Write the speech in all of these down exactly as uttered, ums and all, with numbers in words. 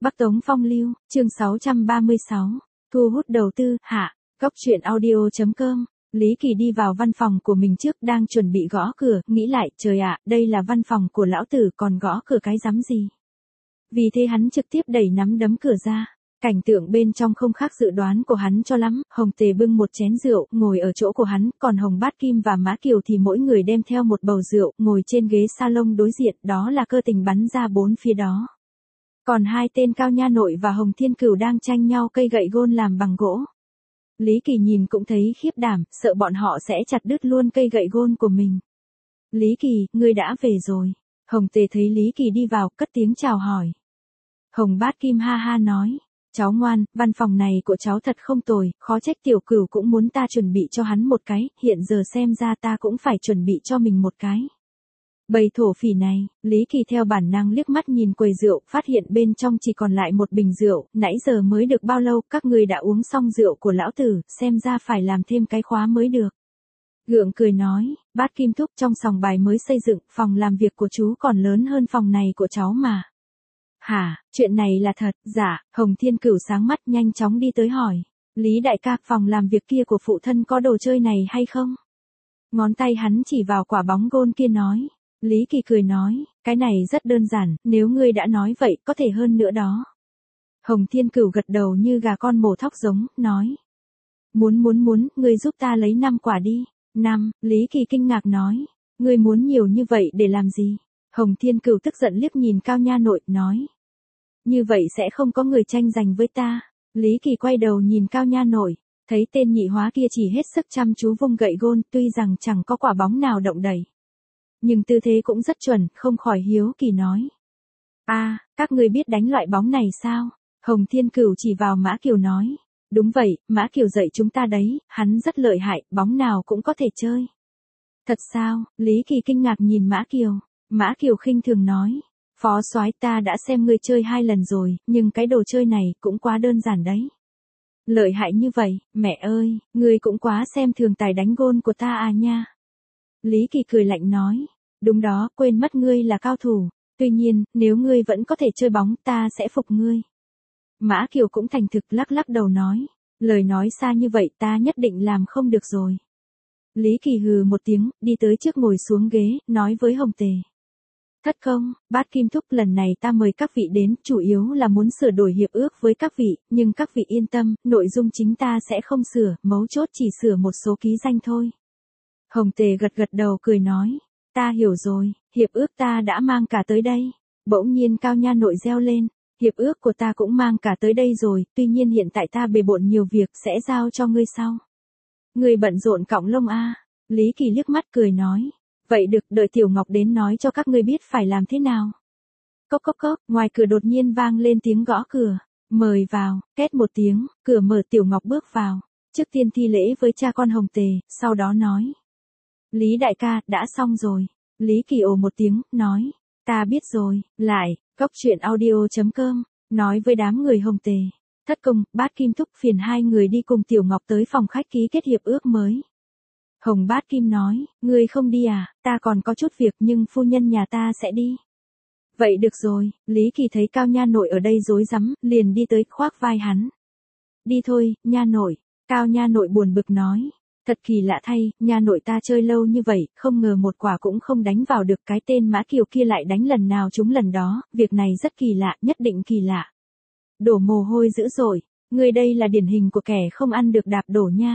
Bắc Tống Phong Lưu, chương sáu trăm ba mươi sáu, thu hút đầu tư, hạ, góc truyện audio chấm com. Lý Kỳ đi vào văn phòng của mình trước, đang chuẩn bị gõ cửa, nghĩ lại, trời ạ, đây là văn phòng của lão tử, còn gõ cửa cái rắm gì. Vì thế hắn trực tiếp đẩy nắm đấm cửa ra. Cảnh tượng bên trong không khác dự đoán của hắn cho lắm, Hồng Tề bưng một chén rượu, ngồi ở chỗ của hắn, còn Hồng Bát Kim và Mã Kiều thì mỗi người đem theo một bầu rượu, ngồi trên ghế salon đối diện, đó là Cơ Tình bắn ra bốn phía đó. Còn hai tên Cao Nha Nội và Hồng Thiên Cửu đang tranh nhau cây gậy gôn làm bằng gỗ. Lý Kỳ nhìn cũng thấy khiếp đảm, sợ bọn họ sẽ chặt đứt luôn cây gậy gôn của mình. Lý Kỳ, ngươi đã về rồi. Hồng Tề thấy Lý Kỳ đi vào, cất tiếng chào hỏi. Hồng Bát Kim ha ha nói. Cháu ngoan, văn phòng này của cháu thật không tồi, khó trách Tiểu Cửu cũng muốn ta chuẩn bị cho hắn một cái, hiện giờ xem ra ta cũng phải chuẩn bị cho mình một cái. Bầy thổ phỉ này, Lý Kỳ theo bản năng liếc mắt nhìn quầy rượu, phát hiện bên trong chỉ còn lại một bình rượu, nãy giờ mới được bao lâu, các người đã uống xong rượu của lão tử, xem ra phải làm thêm cái khóa mới được. Gượng cười nói, Bát Kim thúc, trong sòng bài mới xây dựng, phòng làm việc của chú còn lớn hơn phòng này của cháu mà. Hả, chuyện này là thật, dạ, Hồng Thiên Cửu sáng mắt nhanh chóng đi tới hỏi. Lý đại ca, phòng làm việc kia của phụ thân có đồ chơi này hay không? Ngón tay hắn chỉ vào quả bóng gôn kia nói. Lý Kỳ cười nói, cái này rất đơn giản, nếu ngươi đã nói vậy, có thể hơn nữa đó. Hồng Thiên Cửu gật đầu như gà con mổ thóc giống, nói. Muốn muốn muốn, ngươi giúp ta lấy năm quả đi. Năm, Lý Kỳ kinh ngạc nói. Ngươi muốn nhiều như vậy để làm gì? Hồng Thiên Cửu tức giận liếc nhìn Cao Nha Nội, nói. Như vậy sẽ không có người tranh giành với ta. Lý Kỳ quay đầu nhìn Cao Nha Nội, thấy tên nhị hóa kia chỉ hết sức chăm chú vung gậy gôn, tuy rằng chẳng có quả bóng nào động đẩy. Nhưng tư thế cũng rất chuẩn, không khỏi hiếu kỳ nói. A, à, các ngươi biết đánh loại bóng này sao? Hồng Thiên Cửu chỉ vào Mã Kiều nói. Đúng vậy, Mã Kiều dạy chúng ta đấy, hắn rất lợi hại, bóng nào cũng có thể chơi. Thật sao? Lý Kỳ kinh ngạc nhìn Mã Kiều. Mã Kiều khinh thường nói. Phó soái, ta đã xem ngươi chơi hai lần rồi, nhưng cái đồ chơi này cũng quá đơn giản đấy. Lợi hại như vậy, mẹ ơi, ngươi cũng quá xem thường tài đánh gôn của ta à nha. Lý Kỳ cười lạnh nói. Đúng đó, quên mất ngươi là cao thủ. Tuy nhiên, nếu ngươi vẫn có thể chơi bóng, ta sẽ phục ngươi. Mã Kiều cũng thành thực lắc lắc đầu nói. Lời nói xa như vậy ta nhất định làm không được rồi. Lý Kỳ hừ một tiếng, đi tới trước ngồi xuống ghế, nói với Hồng Tề. Thất công, Bát Kim thúc, lần này ta mời các vị đến, chủ yếu là muốn sửa đổi hiệp ước với các vị, nhưng các vị yên tâm, nội dung chính ta sẽ không sửa, mấu chốt chỉ sửa một số ký danh thôi. Hồng Tề gật gật đầu cười nói, ta hiểu rồi, hiệp ước ta đã mang cả tới đây. Bỗng nhiên Cao Nha Nội reo lên, hiệp ước của ta cũng mang cả tới đây rồi, tuy nhiên hiện tại ta bề bộn nhiều việc, sẽ giao cho ngươi sau. Ngươi bận rộn cọng lông a. Lý Kỳ liếc mắt cười nói. Vậy được, đợi Tiểu Ngọc đến nói cho các ngươi biết phải làm thế nào. Cốc cốc cốc, ngoài cửa đột nhiên vang lên tiếng gõ cửa. Mời vào, két một tiếng, cửa mở, Tiểu Ngọc bước vào. Trước tiên thi lễ với cha con Hồng Tề, sau đó nói. Lý đại ca, đã xong rồi. Lý Kỳ ồ một tiếng, nói. Ta biết rồi, lại, góc truyện audio chấm com, nói với đám người Hồng Tề. Thất công, Bát Kim thúc, phiền hai người đi cùng Tiểu Ngọc tới phòng khách ký kết hiệp ước mới. Hồng Bát Kim nói, ngươi không đi à, ta còn có chút việc nhưng phu nhân nhà ta sẽ đi. Vậy được rồi, Lý Kỳ thấy Cao Nha Nội ở đây rối rắm, liền đi tới khoác vai hắn. Đi thôi, Nha Nội. Cao Nha Nội buồn bực nói. Thật kỳ lạ thay, Nha Nội ta chơi lâu như vậy, không ngờ một quả cũng không đánh vào được, cái tên Mã Kiều kia lại đánh lần nào trúng lần đó, việc này rất kỳ lạ, nhất định kỳ lạ. Đổ mồ hôi dữ dội, ngươi đây là điển hình của kẻ không ăn được đạp đổ nha.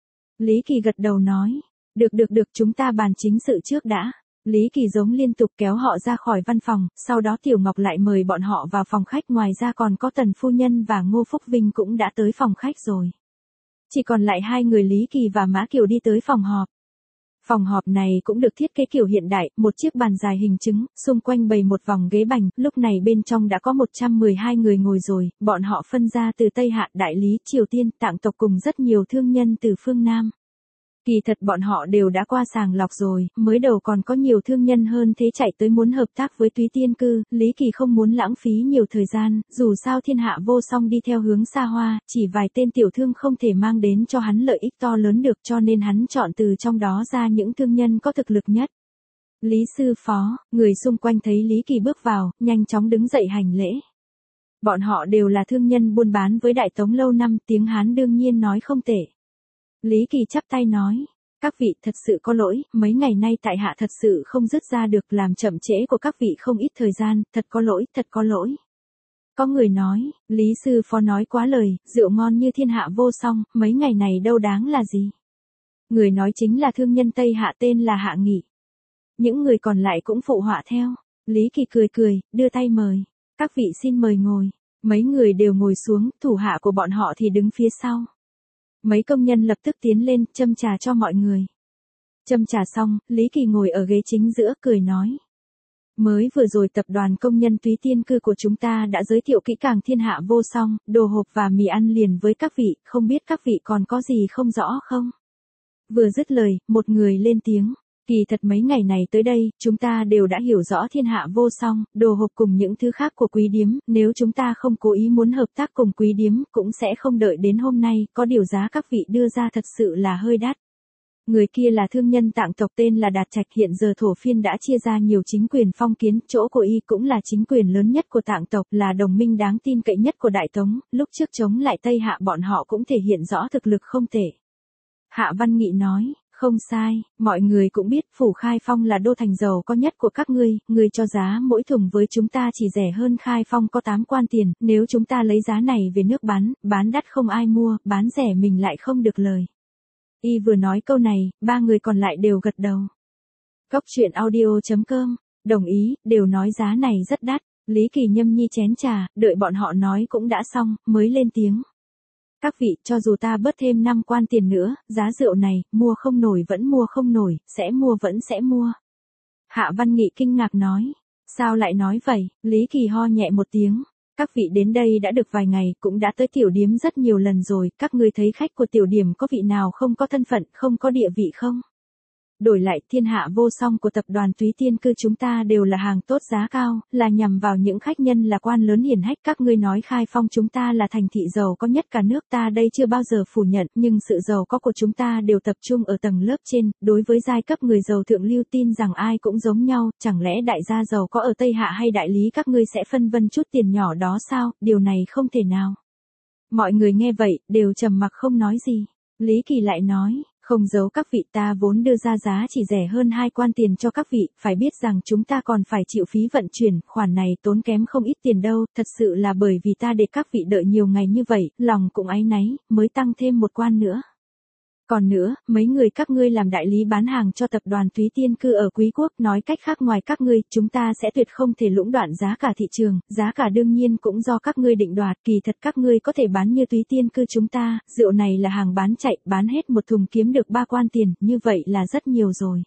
Lý Kỳ gật đầu nói, được được được, chúng ta bàn chính sự trước đã. Lý Kỳ giống liên tục kéo họ ra khỏi văn phòng, sau đó Tiểu Ngọc lại mời bọn họ vào phòng khách, ngoài ra còn có Tần Phu Nhân và Ngô Phúc Vinh cũng đã tới phòng khách rồi. Chỉ còn lại hai người Lý Kỳ và Mã Kiều đi tới phòng họp. Phòng họp này cũng được thiết kế kiểu hiện đại, một chiếc bàn dài hình trứng, xung quanh bày một vòng ghế bành, lúc này bên trong đã có một trăm mười hai người ngồi rồi, bọn họ phân ra từ Tây Hạ, Đại Lý, Triều Tiên, Tạng tộc cùng rất nhiều thương nhân từ phương Nam. Kỳ thật bọn họ đều đã qua sàng lọc rồi, mới đầu còn có nhiều thương nhân hơn thế chạy tới muốn hợp tác với Túy Tiên Cư, Lý Kỳ không muốn lãng phí nhiều thời gian, dù sao thiên hạ vô song đi theo hướng xa hoa, chỉ vài tên tiểu thương không thể mang đến cho hắn lợi ích to lớn được, cho nên hắn chọn từ trong đó ra những thương nhân có thực lực nhất. Lý sư phó, người xung quanh thấy Lý Kỳ bước vào, nhanh chóng đứng dậy hành lễ. Bọn họ đều là thương nhân buôn bán với Đại Tống lâu năm, tiếng Hán đương nhiên nói không tệ. Lý Kỳ chắp tay nói, các vị thật sự có lỗi, mấy ngày nay tại hạ thật sự không dứt ra được, làm chậm trễ của các vị không ít thời gian, thật có lỗi, thật có lỗi. Có người nói, Lý sư phó nói quá lời, rượu ngon như thiên hạ vô song, mấy ngày này đâu đáng là gì. Người nói chính là thương nhân Tây Hạ tên là Hạ Nghị. Những người còn lại cũng phụ họa theo. Lý Kỳ cười cười, đưa tay mời. Các vị xin mời ngồi. Mấy người đều ngồi xuống, thủ hạ của bọn họ thì đứng phía sau. Mấy công nhân lập tức tiến lên, châm trà cho mọi người. Châm trà xong, Lý Kỳ ngồi ở ghế chính giữa, cười nói. Mới vừa rồi tập đoàn công nhân Túy Tiên Cư của chúng ta đã giới thiệu kỹ càng thiên hạ vô song, đồ hộp và mì ăn liền với các vị, không biết các vị còn có gì không rõ không? Vừa dứt lời, một người lên tiếng. Kỳ thật mấy ngày này tới đây, chúng ta đều đã hiểu rõ thiên hạ vô song, đồ hộp cùng những thứ khác của Quý Điếm, nếu chúng ta không cố ý muốn hợp tác cùng Quý Điếm, cũng sẽ không đợi đến hôm nay, có điều giá các vị đưa ra thật sự là hơi đắt. Người kia là thương nhân Tạng tộc tên là Đạt Trạch, hiện giờ thổ phiên đã chia ra nhiều chính quyền phong kiến, chỗ của y cũng là chính quyền lớn nhất của Tạng tộc, là đồng minh đáng tin cậy nhất của Đại Tống, lúc trước chống lại Tây Hạ bọn họ cũng thể hiện rõ thực lực không tệ. Hạ Văn Nghị nói, không sai, mọi người cũng biết Phủ Khai Phong là đô thành giàu có nhất của các ngươi, ngươi cho giá mỗi thùng với chúng ta chỉ rẻ hơn Khai Phong có tám quan tiền, nếu chúng ta lấy giá này về nước bán, bán đắt không ai mua, bán rẻ mình lại không được lời. Y vừa nói câu này, ba người còn lại đều gật đầu. Góc truyện audio chấm com, đồng ý, đều nói giá này rất đắt. Lý Kỳ nhâm nhi chén trà, đợi bọn họ nói cũng đã xong, mới lên tiếng. Các vị, cho dù ta bớt thêm năm quan tiền nữa, giá rượu này, mua không nổi vẫn mua không nổi, sẽ mua vẫn sẽ mua. Hạ Văn Nghị kinh ngạc nói. Sao lại nói vậy? Lý Kỳ ho nhẹ một tiếng. Các vị đến đây đã được vài ngày, cũng đã tới tiểu điếm rất nhiều lần rồi, các ngươi thấy khách của tiểu điểm có vị nào không có thân phận, không có địa vị không? Đổi lại, thiên hạ vô song của tập đoàn Túy Tiên Cư chúng ta đều là hàng tốt giá cao, là nhằm vào những khách nhân là quan lớn hiển hách. Các ngươi nói Khai Phong chúng ta là thành thị giàu có nhất cả nước, ta đây chưa bao giờ phủ nhận, nhưng sự giàu có của chúng ta đều tập trung ở tầng lớp trên, đối với giai cấp người giàu thượng lưu tin rằng ai cũng giống nhau, chẳng lẽ đại gia giàu có ở Tây Hạ hay Đại Lý các ngươi sẽ phân vân chút tiền nhỏ đó sao, điều này không thể nào. Mọi người nghe vậy, đều trầm mặc không nói gì. Lý Kỳ lại nói. Không giấu các vị, ta vốn đưa ra giá chỉ rẻ hơn hai quan tiền cho các vị, phải biết rằng chúng ta còn phải chịu phí vận chuyển, khoản này tốn kém không ít tiền đâu, thật sự là bởi vì ta để các vị đợi nhiều ngày như vậy, lòng cũng áy náy, mới tăng thêm một quan nữa. Còn nữa, mấy người các ngươi làm đại lý bán hàng cho tập đoàn Túy Tiên Cư ở Quý Quốc, nói cách khác ngoài các ngươi, chúng ta sẽ tuyệt không thể lũng đoạn giá cả thị trường, giá cả đương nhiên cũng do các ngươi định đoạt, kỳ thật các ngươi có thể bán như Túy Tiên Cư chúng ta, rượu này là hàng bán chạy, bán hết một thùng kiếm được ba quan tiền, như vậy là rất nhiều rồi.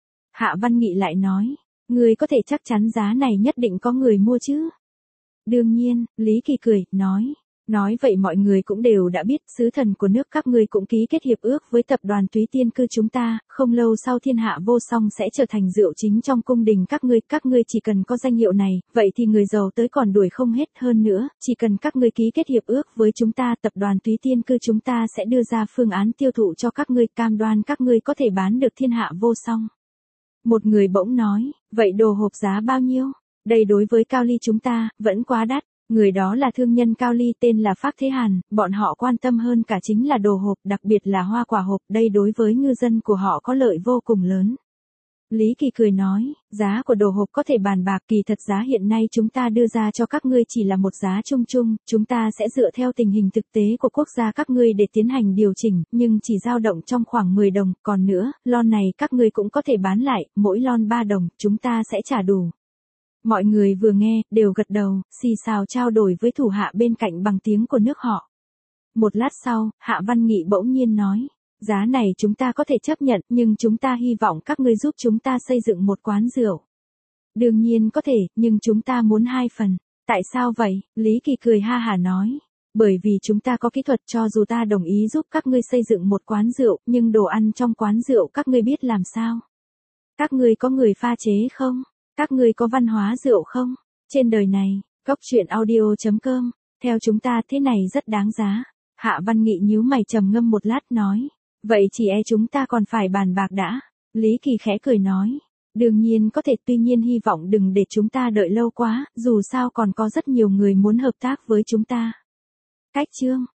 Hạ Văn Nghị lại nói, ngươi có thể chắc chắn giá này nhất định có người mua chứ? Đương nhiên, Lý Kỳ cười, nói. Nói vậy mọi người cũng đều đã biết, sứ thần của nước các ngươi cũng ký kết hiệp ước với tập đoàn Túy Tiên Cư chúng ta, không lâu sau thiên hạ vô song sẽ trở thành rượu chính trong cung đình các ngươi, các ngươi chỉ cần có danh hiệu này, vậy thì người giàu tới còn đuổi không hết. Hơn nữa, chỉ cần các ngươi ký kết hiệp ước với chúng ta, tập đoàn Túy Tiên Cư chúng ta sẽ đưa ra phương án tiêu thụ cho các ngươi, cam đoan các ngươi có thể bán được thiên hạ vô song. Một người bỗng nói, vậy đồ hộp giá bao nhiêu? Đây đối với Cao Ly chúng ta, vẫn quá đắt. Người đó là thương nhân Cao Ly tên là Phác Thế Hàn, bọn họ quan tâm hơn cả chính là đồ hộp, đặc biệt là hoa quả hộp, đây đối với ngư dân của họ có lợi vô cùng lớn. Lý Kỳ cười nói, giá của đồ hộp có thể bàn bạc, kỳ thật giá hiện nay chúng ta đưa ra cho các ngươi chỉ là một giá chung chung, chúng ta sẽ dựa theo tình hình thực tế của quốc gia các ngươi để tiến hành điều chỉnh, nhưng chỉ dao động trong khoảng mười đồng, còn nữa, lon này các ngươi cũng có thể bán lại, mỗi lon ba đồng, chúng ta sẽ trả đủ. Mọi người vừa nghe, đều gật đầu, xì xào trao đổi với thủ hạ bên cạnh bằng tiếng của nước họ. Một lát sau, Hạ Văn Nghị bỗng nhiên nói, giá này chúng ta có thể chấp nhận, nhưng chúng ta hy vọng các ngươi giúp chúng ta xây dựng một quán rượu. Đương nhiên có thể, nhưng chúng ta muốn hai phần. Tại sao vậy? Lý Kỳ cười ha hả nói. Bởi vì chúng ta có kỹ thuật, cho dù ta đồng ý giúp các ngươi xây dựng một quán rượu, nhưng đồ ăn trong quán rượu các ngươi biết làm sao? Các ngươi có người pha chế không? Các ngươi có văn hóa rượu không? Trên đời này, góc truyện audio chấm com, theo chúng ta thế này rất đáng giá. Hạ Văn Nghị nhíu mày trầm ngâm một lát nói. Vậy chỉ e chúng ta còn phải bàn bạc đã. Lý Kỳ khẽ cười nói. Đương nhiên có thể, tuy nhiên hy vọng đừng để chúng ta đợi lâu quá, dù sao còn có rất nhiều người muốn hợp tác với chúng ta. Cách chương